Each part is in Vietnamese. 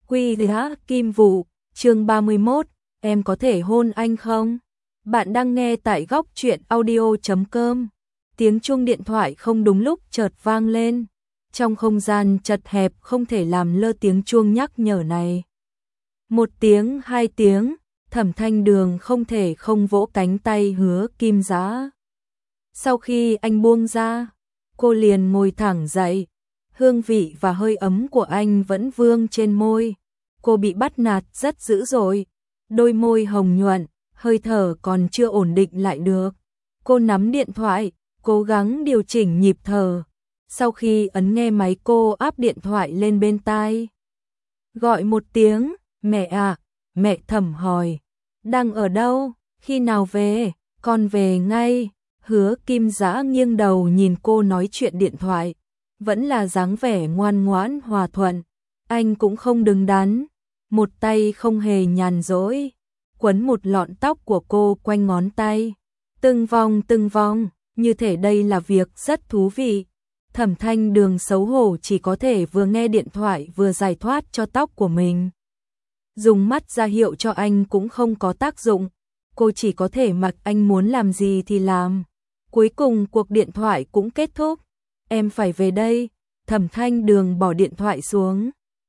Quy Giá Kim Vụ, chương 31, em có thể hôn anh không? Bạn đang nghe tại góc truyện audio.com. Tiếng chuông điện thoại không đúng lúc chợt vang lên. Trong không gian chật hẹp không thể làm lơ tiếng chuông nhắc nhở này. Một tiếng, hai tiếng, Thẩm Thanh Đường không thể không vỗ cánh tay Hứa Kim Giá. Sau khi anh buông ra, cô liền ngồi thẳng dậy. Hương vị và hơi ấm của anh vẫn vương trên môi. Cô bị bắt nạt rất dữ dội. Đôi môi hồng nhuận, hơi thở còn chưa ổn định lại được. Cô nắm điện thoại, cố gắng điều chỉnh nhịp thở. Sau khi ấn nghe máy cô áp điện thoại lên bên tai. Gọi một tiếng, mẹ à, mẹ Thẩm hỏi. Đang ở đâu, khi nào về, con về ngay. Hứa Kim Giá nghiêng đầu nhìn cô nói chuyện điện thoại. Vẫn là dáng vẻ ngoan ngoãn hòa thuận. Anh cũng không đứng đắn. Một tay không hề nhàn rỗi. Quấn một lọn tóc của cô quanh ngón tay. Từng vòng, như thể đây là việc rất thú vị. Thẩm Thanh Đường xấu hổ chỉ có thể vừa nghe điện thoại vừa giải thoát cho tóc của mình. Dùng mắt ra hiệu cho anh cũng không có tác dụng. Cô chỉ có thể mặc anh muốn làm gì thì làm. Cuối cùng cuộc điện thoại cũng kết thúc. Em phải về đây. Thẩm Thanh Đường bỏ điện thoại xuống.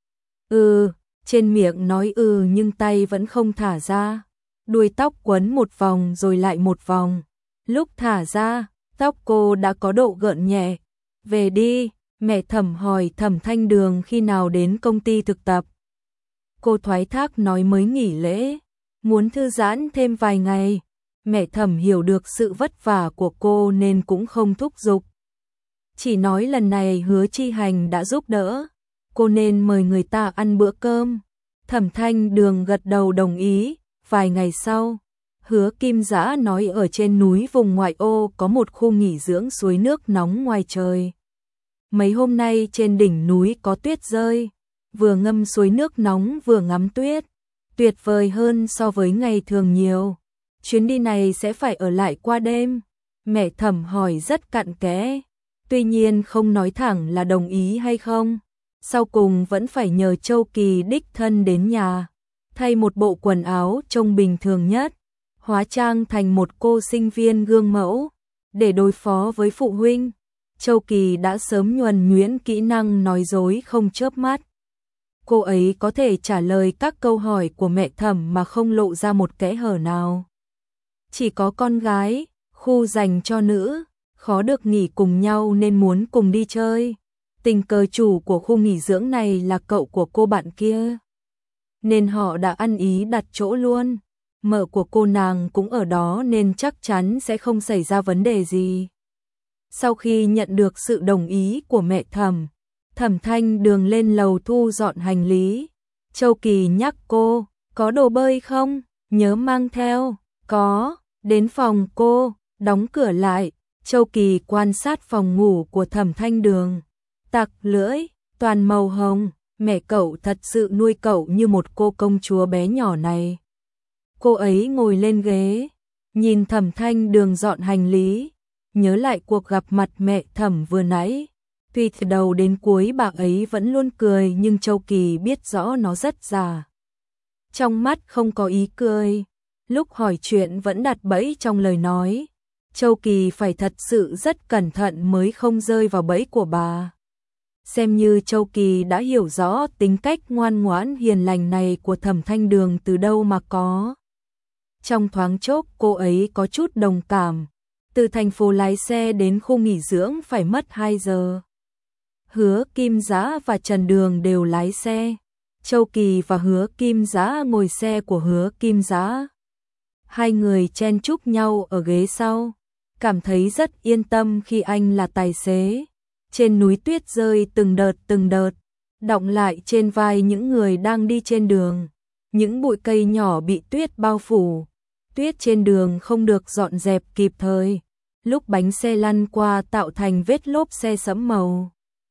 Trên miệng nói nhưng tay vẫn không thả ra. Đuôi tóc quấn một vòng rồi lại một vòng. Lúc thả ra, tóc cô đã có độ gợn nhẹ. Về đi, mẹ Thẩm hỏi Thẩm Thanh Đường khi nào đến công ty thực tập. Cô thoái thác nói mới nghỉ lễ, muốn thư giãn thêm vài ngày. Mẹ Thẩm hiểu được sự vất vả của cô nên cũng không thúc giục. Chỉ nói lần này Hứa Chi Hành đã giúp đỡ, cô nên mời người ta ăn bữa cơm. Thẩm Thanh Đường gật đầu đồng ý. Vài ngày sau, Hứa Kim Giá nói ở trên núi vùng ngoại ô có một khu nghỉ dưỡng suối nước nóng ngoài trời. Mấy hôm nay trên đỉnh núi có tuyết rơi, vừa ngâm suối nước nóng vừa ngắm tuyết, tuyệt vời hơn so với ngày thường nhiều. Chuyến đi này sẽ phải ở lại qua đêm. Mẹ Thẩm hỏi rất cặn kẽ, tuy nhiên không nói thẳng là đồng ý hay không. Sau cùng vẫn phải nhờ Châu Kỳ đích thân đến nhà, thay một bộ quần áo trông bình thường nhất, hóa trang thành một cô sinh viên gương mẫu, để đối phó với phụ huynh. Châu Kỳ đã sớm nhuần nhuyễn kỹ năng nói dối không chớp mắt. Cô ấy có thể trả lời các câu hỏi của mẹ Thẩm mà không lộ ra một kẽ hở nào. Chỉ có con gái, khu dành cho nữ, khó được nghỉ cùng nhau nên muốn cùng đi chơi. Tình cờ chủ của khu nghỉ dưỡng này là cậu của cô bạn kia, nên họ đã ăn ý đặt chỗ luôn. Mợ của cô nàng cũng ở đó nên chắc chắn sẽ không xảy ra vấn đề gì. Sau khi nhận được sự đồng ý của mẹ Thẩm, Thẩm Thanh Đường lên lầu thu dọn hành lý. Châu Kỳ nhắc cô, có đồ bơi không? Nhớ mang theo. Có. Đến phòng cô, đóng cửa lại. Châu Kỳ quan sát phòng ngủ của Thẩm Thanh Đường. Tặc lưỡi, toàn màu hồng. Mẹ cậu thật sự nuôi cậu như một cô công chúa bé nhỏ này. Cô ấy ngồi lên ghế, nhìn Thẩm Thanh Đường dọn hành lý, nhớ lại cuộc gặp mặt mẹ Thẩm vừa nãy. Tuy từ đầu đến cuối bà ấy vẫn luôn cười nhưng Châu Kỳ biết rõ nó rất giả. Trong mắt không có ý cười, lúc hỏi chuyện vẫn đặt bẫy trong lời nói. Châu Kỳ phải thật sự rất cẩn thận mới không rơi vào bẫy của bà. Xem như Châu Kỳ đã hiểu rõ tính cách ngoan ngoãn hiền lành này của Thẩm Thanh Đường từ đâu mà có. Trong thoáng chốc cô ấy có chút đồng cảm. Từ thành phố lái xe đến khu nghỉ dưỡng phải mất 2 giờ. Hứa Kim Giá và Trần Đường đều lái xe. Châu Kỳ và Hứa Kim Giá ngồi xe của Hứa Kim Giá. Hai người chen chúc nhau ở ghế sau. Cảm thấy rất yên tâm khi anh là tài xế. Trên núi tuyết rơi từng đợt, đọng lại trên vai những người đang đi trên đường. Những bụi cây nhỏ bị tuyết bao phủ. Tuyết trên đường không được dọn dẹp kịp thời. Lúc bánh xe lăn qua tạo thành vết lốp xe sẫm màu.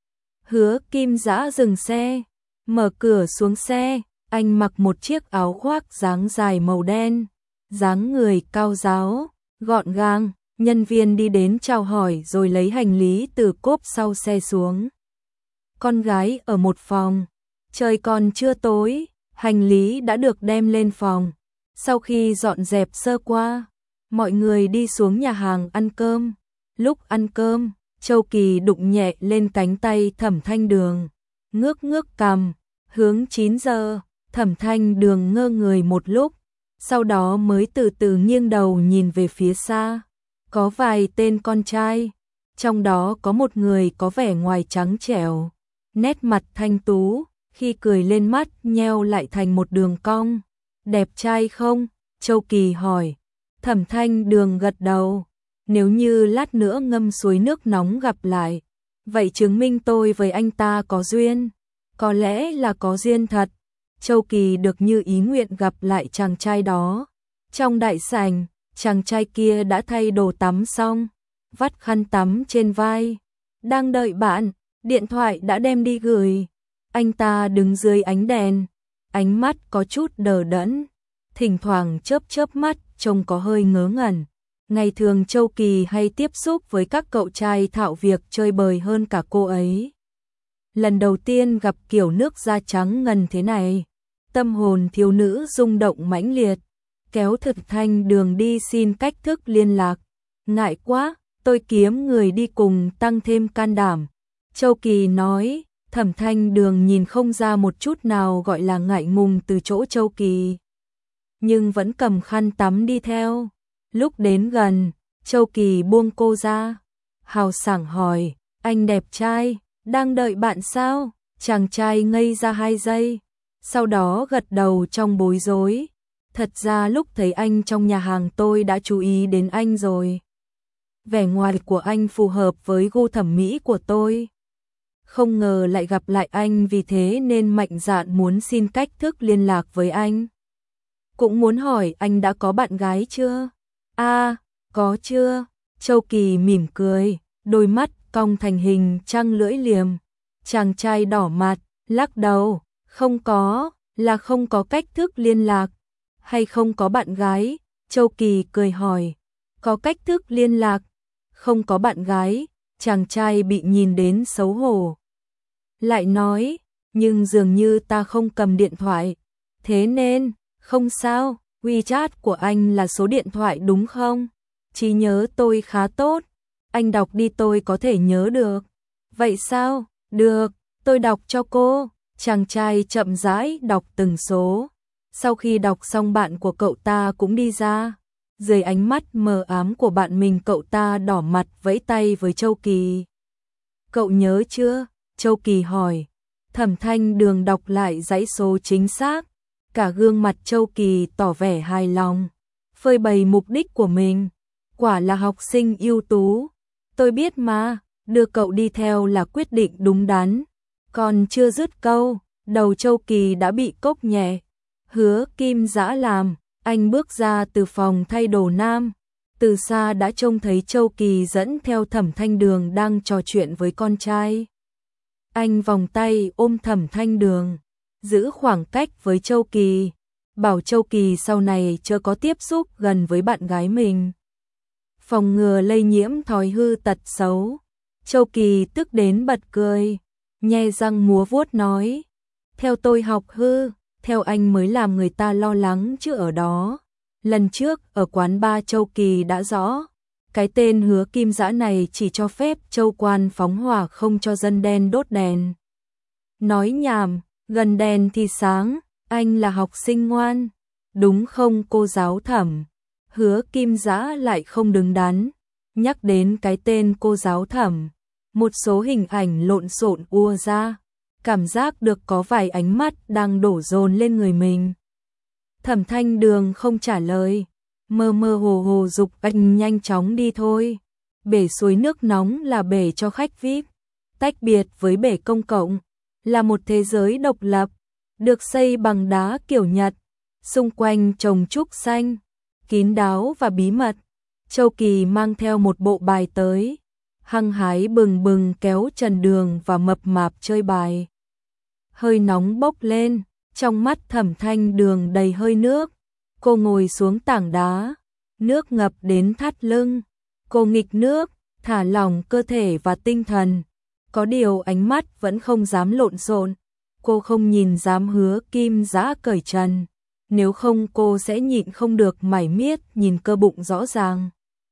Hứa Kim Giá dừng xe, mở cửa xuống xe. Anh mặc một chiếc áo khoác dáng dài màu đen, dáng người cao ráo, gọn gàng. Nhân viên đi đến chào hỏi rồi lấy hành lý từ cốp sau xe xuống. Con gái ở một phòng, Trời còn chưa tối, hành lý đã được đem lên phòng. Sau khi dọn dẹp sơ qua, mọi người đi xuống nhà hàng ăn cơm. Lúc ăn cơm, Châu Kỳ đụng nhẹ lên cánh tay Thẩm Thanh Đường, ngước ngước cằm, hướng 9 giờ. Thẩm Thanh Đường ngơ người một lúc, sau đó mới từ từ nghiêng đầu nhìn về phía xa. Có vài tên con trai, trong đó có một người có vẻ ngoài trắng trẻo, nét mặt thanh tú, khi cười lên mắt nheo lại thành một đường cong. Đẹp trai không? Châu Kỳ hỏi. Thẩm Thanh Đường gật đầu. Nếu như lát nữa ngâm suối nước nóng gặp lại, vậy chứng minh tôi với anh ta có duyên. Có lẽ là có duyên thật. Châu Kỳ được như ý nguyện gặp lại chàng trai đó. Trong đại sảnh, chàng trai kia đã thay đồ tắm xong, vắt khăn tắm trên vai. Đang đợi bạn, điện thoại đã đem đi gửi. Anh ta đứng dưới ánh đèn, ánh mắt có chút đờ đẫn, thỉnh thoảng chớp chớp mắt, trông có hơi ngớ ngẩn. Ngày thường Châu Kỳ hay tiếp xúc với các cậu trai thạo việc chơi bời hơn cả cô ấy. Lần đầu tiên gặp kiểu nước da trắng ngần thế này, tâm hồn thiếu nữ rung động mãnh liệt, kéo Thẩm Thanh Đường đi xin cách thức liên lạc. Ngại quá, tôi kiếm người đi cùng tăng thêm can đảm. Châu Kỳ nói. Thẩm Thanh Đường nhìn không ra một chút nào gọi là ngại ngùng từ chỗ Châu Kỳ, nhưng vẫn cầm khăn tắm đi theo. Lúc đến gần, Châu Kỳ buông cô ra, hào sảng hỏi, anh đẹp trai, đang đợi bạn sao? Chàng trai ngây ra 2 giây, sau đó gật đầu trong bối rối. Thật ra lúc thấy anh trong nhà hàng tôi đã chú ý đến anh rồi. Vẻ ngoài của anh phù hợp với gu thẩm mỹ của tôi. Không ngờ lại gặp lại anh, vì thế nên mạnh dạn muốn xin cách thức liên lạc với anh. Cũng muốn hỏi anh đã có bạn gái chưa? Có chưa? Châu Kỳ mỉm cười, đôi mắt cong thành hình trăng lưỡi liềm. Chàng trai đỏ mặt, lắc đầu, không có, là không có cách thức liên lạc, hay không có bạn gái? Châu Kỳ cười hỏi, có cách thức liên lạc, không có bạn gái. Chàng trai bị nhìn đến xấu hổ, lại nói, nhưng dường như ta không cầm điện thoại, thế nên, không sao, WeChat của anh là số điện thoại đúng không? Trí nhớ tôi khá tốt, anh đọc đi tôi có thể nhớ được. Vậy sao? Được, tôi đọc cho cô. Chàng trai chậm rãi đọc từng số. Sau khi đọc xong bạn của cậu ta cũng đi ra. Dưới ánh mắt mờ ám của bạn mình, cậu ta đỏ mặt vẫy tay với Châu Kỳ. Cậu nhớ chưa? Châu Kỳ hỏi. Thẩm Thanh Đường đọc lại dãy số chính xác. Cả gương mặt Châu Kỳ tỏ vẻ hài lòng, phơi bày mục đích của mình. Quả là học sinh ưu tú. Tôi biết mà, đưa cậu đi theo là quyết định đúng đắn. Còn chưa dứt câu, đầu Châu Kỳ đã bị cốc nhẹ. Hứa Kim Dã làm. Anh bước ra từ phòng thay đồ nam, từ xa đã trông thấy Châu Kỳ dẫn theo Thẩm Thanh Đường đang trò chuyện với con trai. Anh vòng tay ôm Thẩm Thanh Đường, giữ khoảng cách với Châu Kỳ, bảo Châu Kỳ sau này chưa có tiếp xúc gần với bạn gái mình. Phòng ngừa lây nhiễm thói hư tật xấu. Châu Kỳ tức đến bật cười, nhe răng múa vuốt nói, theo tôi học hư. Theo anh mới làm người ta lo lắng chứ ở đó. Lần trước ở quán bar Châu Kỳ đã rõ, cái tên Hứa Kim Dã này chỉ cho phép châu quan phóng hỏa, không cho dân đen đốt đèn. Nói nhảm, gần đèn thì sáng, anh là học sinh ngoan, đúng không cô giáo Thẩm? Hứa Kim Dã lại không đứng đắn, nhắc đến cái tên cô giáo Thẩm, một số hình ảnh lộn xộn ùa ra. Cảm giác được có vài ánh mắt đang đổ dồn lên người mình. Thẩm Thanh Đường không trả lời, mơ mơ hồ hồ dục anh nhanh chóng đi thôi. Bể suối nước nóng là bể cho khách VIP, tách biệt với bể công cộng, là một thế giới độc lập, được xây bằng đá kiểu Nhật, xung quanh trồng trúc xanh, kín đáo và bí mật. Châu Kỳ mang theo một bộ bài tới, hăng hái bừng bừng kéo Trần Đường và mập mạp chơi bài. Hơi nóng bốc lên, trong mắt Thẩm Thanh Đường đầy hơi nước. Cô ngồi xuống tảng đá, nước ngập đến thắt lưng. Cô nghịch nước, thả lỏng cơ thể và tinh thần. Có điều ánh mắt vẫn không dám lộn xộn. cô không nhìn dám Hứa Kim Dã cởi trần, nếu không cô sẽ nhịn không được mải miết nhìn cơ bụng rõ ràng,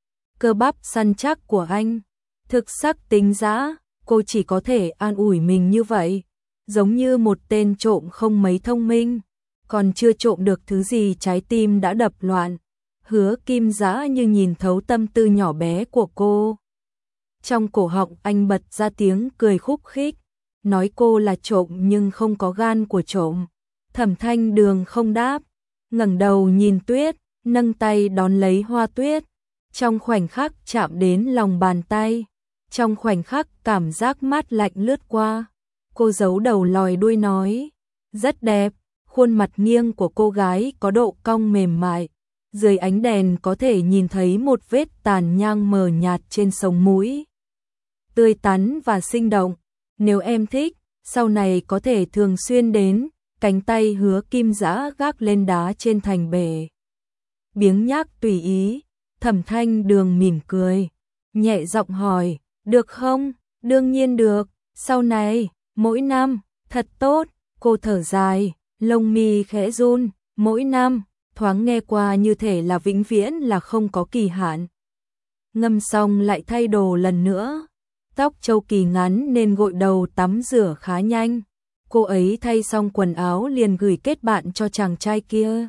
cơ bắp săn chắc của anh. Thực sắc tính dã, cô chỉ có thể an ủi mình như vậy, giống như một tên trộm không mấy thông minh, còn chưa trộm được thứ gì trái tim đã đập loạn. Hứa Kim Dã như nhìn thấu tâm tư nhỏ bé của cô. Trong cổ họng anh bật ra tiếng cười khúc khích, nói cô là trộm nhưng không có gan của trộm. Thẩm Thanh Đường không đáp, ngẩng đầu nhìn tuyết, nâng tay đón lấy hoa tuyết. Trong khoảnh khắc chạm đến lòng bàn tay, trong khoảnh khắc cảm giác mát lạnh lướt qua, cô giấu đầu lòi đuôi nói, rất đẹp. Khuôn mặt nghiêng của cô gái có độ cong mềm mại, dưới ánh đèn có thể nhìn thấy một vết tàn nhang mờ nhạt trên sống mũi. Tươi tắn và sinh động, nếu em thích, sau này có thể thường xuyên đến. Cánh tay Hứa Kim Dã gác lên đá trên thành bể, biếng nhác tùy ý. Thẩm Thanh Đường mỉm cười, nhẹ giọng hỏi, được không? Đương nhiên được, sau này, mỗi năm, thật tốt. Cô thở dài, lông mi khẽ run, mỗi năm, thoáng nghe qua như thể là vĩnh viễn, là không có kỳ hạn. Ngâm xong lại thay đồ lần nữa. Tóc Châu Kỳ ngắn nên gội đầu tắm rửa khá nhanh. Cô ấy thay xong quần áo liền gửi kết bạn cho chàng trai kia.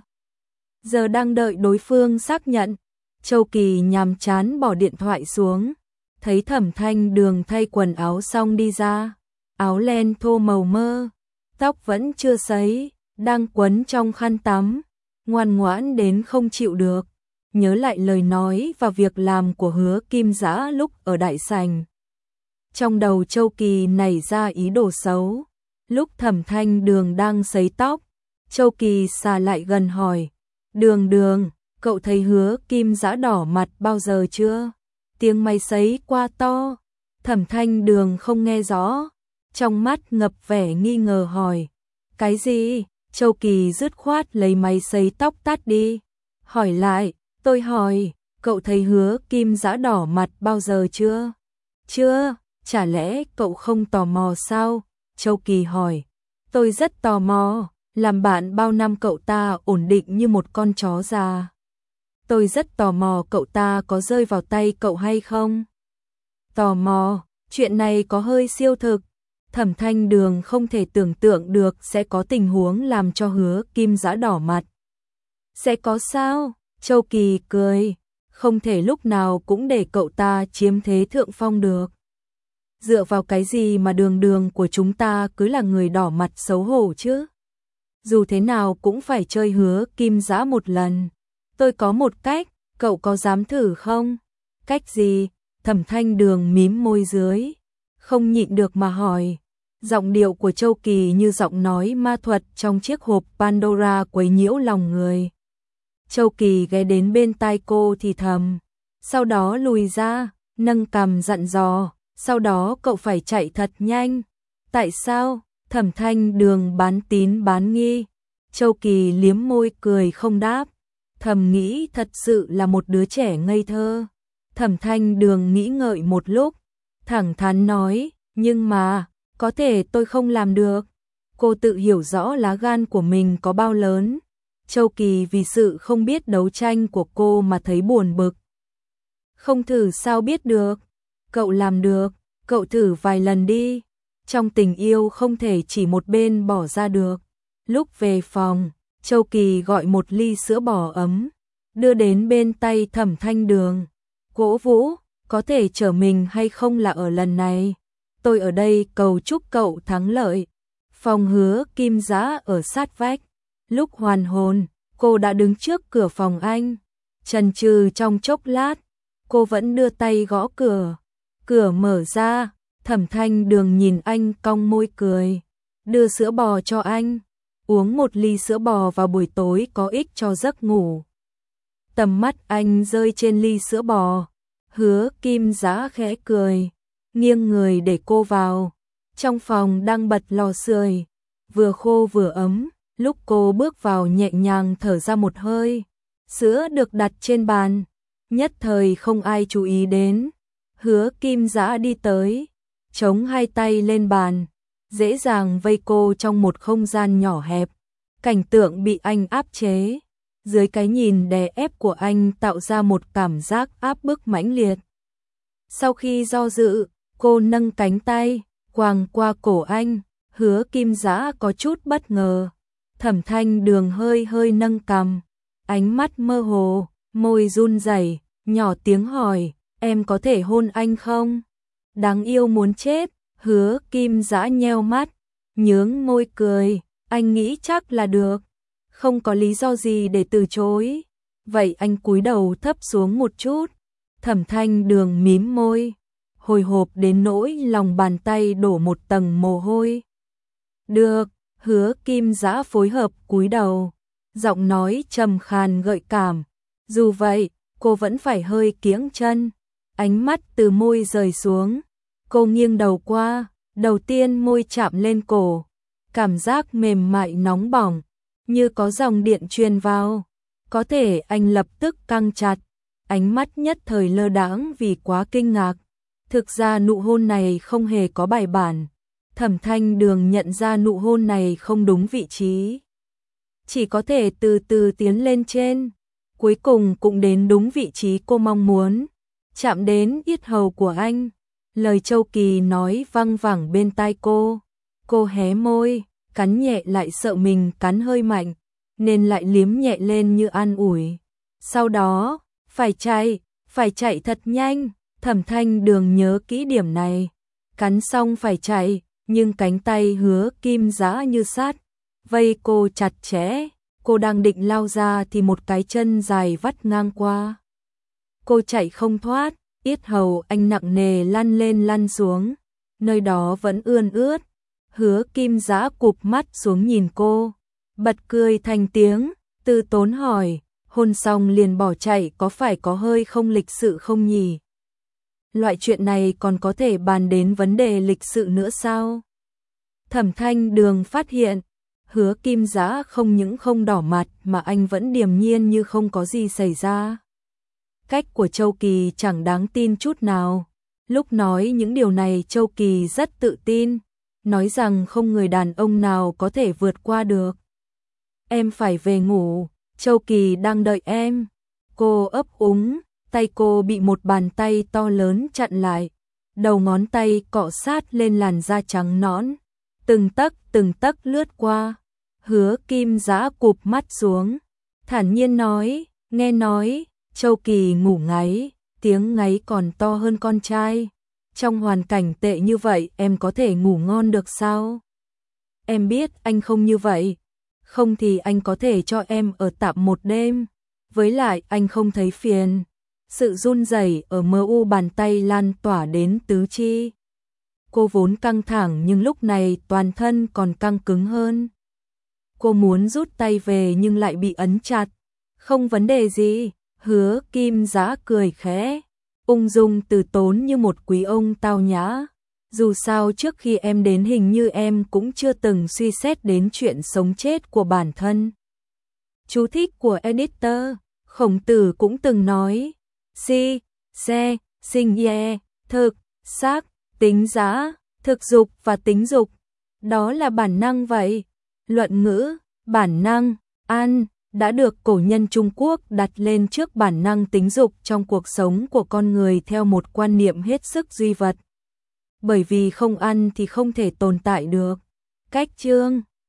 Giờ đang đợi đối phương xác nhận. Châu Kỳ nhàm chán bỏ điện thoại xuống, thấy Thẩm Thanh Đường thay quần áo xong đi ra, áo len thô màu mơ, tóc vẫn chưa sấy, đang quấn trong khăn tắm, ngoan ngoãn đến không chịu được. Nhớ lại lời nói và việc làm của Hứa Kim Dã lúc ở đại sảnh, trong đầu Châu Kỳ nảy ra ý đồ xấu. Lúc Thẩm Thanh Đường đang sấy tóc, Châu Kỳ xà lại gần hỏi, Đường Đường, cậu thấy Hứa Kim Dã đỏ mặt bao giờ chưa? Tiếng máy sấy quá to. Thẩm Thanh Đường không nghe rõ, trong mắt ngập vẻ nghi ngờ hỏi, cái gì? Châu Kỳ dứt khoát lấy máy sấy tóc tắt đi, hỏi lại, tôi hỏi, cậu thấy Hứa Kim Dã đỏ mặt bao giờ chưa? Chưa, chả lẽ cậu không tò mò sao? Châu Kỳ hỏi, tôi rất tò mò, làm bạn bao năm cậu ta ổn định như một con chó già. Tôi rất tò mò cậu ta có rơi vào tay cậu hay không? Tò mò, chuyện này có hơi siêu thực. Thẩm Thanh Đường không thể tưởng tượng được sẽ có tình huống làm cho Hứa Kim Dã đỏ mặt. Sẽ có sao? Châu Kỳ cười, không thể lúc nào cũng để cậu ta chiếm thế thượng phong được. Dựa vào cái gì mà Đường Đường của chúng ta cứ là người đỏ mặt xấu hổ chứ? Dù thế nào cũng phải chơi Hứa Kim Dã một lần. Tôi có một cách, cậu có dám thử không? Cách gì? Thẩm Thanh Đường mím môi dưới, không nhịn được mà hỏi. Giọng điệu của Châu Kỳ như giọng nói ma thuật trong chiếc hộp Pandora quấy nhiễu lòng người. Châu Kỳ ghé đến bên tai cô thì thầm, sau đó lùi ra, nâng cằm dặn dò, sau đó cậu phải chạy thật nhanh. Tại sao? Thẩm Thanh Đường bán tín bán nghi. Châu Kỳ liếm môi cười không đáp, thầm nghĩ thật sự là một đứa trẻ ngây thơ. Thẩm Thanh Đường nghĩ ngợi một lúc, thẳng thắn nói, nhưng mà, có thể tôi không làm được. Cô tự hiểu rõ lá gan của mình có bao lớn. Châu Kỳ vì sự không biết đấu tranh của cô mà thấy buồn bực. Không thử sao biết được. Cậu làm được, cậu thử vài lần đi. Trong tình yêu không thể chỉ một bên bỏ ra được. Lúc về phòng, Châu Kỳ gọi một ly sữa bò ấm, đưa đến bên tay Thẩm Thanh Đường. Cổ vũ, có thể trở mình hay không là ở lần này. Tôi ở đây cầu chúc cậu thắng lợi. Phòng Hứa Kim Dã ở sát vách. Lúc hoàn hồn, cô đã đứng trước cửa phòng anh. Chần chừ trong chốc lát, cô vẫn đưa tay gõ cửa. Cửa mở ra, Thẩm Thanh Đường nhìn anh cong môi cười. Đưa sữa bò cho anh. Uống một ly sữa bò vào buổi tối có ích cho giấc ngủ. Tầm mắt anh rơi trên ly sữa bò. Hứa Kim Dã khẽ cười, nghiêng người để cô vào. Trong phòng đang bật lò sưởi, vừa khô vừa ấm. Lúc cô bước vào nhẹ nhàng thở ra một hơi. Sữa được đặt trên bàn, nhất thời không ai chú ý đến. Hứa Kim Dã đi tới, chống hai tay lên bàn, dễ dàng vây cô trong một không gian nhỏ hẹp. Cảnh tượng bị anh áp chế, dưới cái nhìn đè ép của anh tạo ra một cảm giác áp bức mãnh liệt. Sau khi do dự, cô nâng cánh tay, quàng qua cổ anh, Hứa Kim Dã có chút bất ngờ. Thẩm Thanh Đường hơi hơi nâng cằm, ánh mắt mơ hồ, môi run rẩy, nhỏ tiếng hỏi, em có thể hôn anh không? Đáng yêu muốn chết, Hứa Kim Dã nheo mắt, nhướng môi cười, anh nghĩ chắc là được, không có lý do gì để từ chối. Vậy anh cúi đầu thấp xuống một chút. Thẩm Thanh Đường mím môi, hồi hộp đến nỗi lòng bàn tay đổ một tầng mồ hôi. Được, Hứa Kim Dã phối hợp cúi đầu, giọng nói trầm khàn gợi cảm. Dù vậy, cô vẫn phải hơi kiễng chân, ánh mắt từ môi rời xuống. Cô nghiêng đầu qua, đầu tiên môi chạm lên cổ, cảm giác mềm mại nóng bỏng, như có dòng điện truyền vào. Có thể anh lập tức căng chặt, ánh mắt nhất thời lơ đãng vì quá kinh ngạc. Thực ra nụ hôn này không hề có bài bản. Thẩm Thanh Đường nhận ra nụ hôn này không đúng vị trí, chỉ có thể từ từ tiến lên trên, cuối cùng cũng đến đúng vị trí cô mong muốn, chạm đến yết hầu của anh. Lời Châu Kỳ nói văng vẳng bên tai cô hé môi, cắn nhẹ lại sợ mình cắn hơi mạnh, nên lại liếm nhẹ lên như an ủi. Sau đó, phải chạy thật nhanh. Thẩm Thanh Đường nhớ kỹ điểm này, cắn xong phải chạy, nhưng cánh tay Hứa Kim Dã như sát vây cô chặt chẽ. Cô đang định lao ra thì một cái chân dài vắt ngang qua. Cô chạy không thoát, yết hầu anh nặng nề lăn lên lăn xuống, nơi đó vẫn ươn ướt. Hứa Kim Dã cụp mắt xuống nhìn cô, bật cười thành tiếng, từ tốn hỏi, hôn xong liền bỏ chạy có phải có hơi không lịch sự không nhỉ? Loại chuyện này còn có thể bàn đến vấn đề lịch sự nữa sao? Thẩm Thanh Đường phát hiện, Hứa Kim Dã không những không đỏ mặt mà anh vẫn điềm nhiên như không có gì xảy ra. Cách của Châu Kỳ chẳng đáng tin chút nào. Lúc nói những điều này Châu Kỳ rất tự tin, nói rằng không người đàn ông nào có thể vượt qua được. Em phải về ngủ, Châu Kỳ đang đợi em. Cô ấp úng, tay cô bị một bàn tay to lớn chặn lại, đầu ngón tay cọ sát lên làn da trắng nõn, từng tấc lướt qua. Hứa Kim Dã cụp mắt xuống, thản nhiên nói, nghe nói Châu Kỳ ngủ ngáy, tiếng ngáy còn to hơn con trai. Trong hoàn cảnh tệ như vậy em có thể ngủ ngon được sao? Em biết anh không như vậy, không thì anh có thể cho em ở tạm một đêm. Với lại anh không thấy phiền. Sự run rẩy ở MU bàn tay lan tỏa đến tứ chi. Cô vốn căng thẳng nhưng lúc này toàn thân còn căng cứng hơn. Cô muốn rút tay về nhưng lại bị ấn chặt. Không vấn đề gì, Hứa Kim Dã cười khẽ, ung dung từ tốn như một quý ông tao nhã. Dù sao trước khi em đến hình như em cũng chưa từng suy xét đến chuyện sống chết của bản thân. Chú thích của editor, Khổng Tử cũng từng nói, si, se, sinh ye, thực, xác, tính giá, thực dục và tính dục. Đó là bản năng vậy. Luận ngữ, bản năng, ăn, đã được cổ nhân Trung Quốc đặt lên trước bản năng tính dục trong cuộc sống của con người theo một quan niệm hết sức duy vật. Bởi vì không ăn thì không thể tồn tại được. Cách chương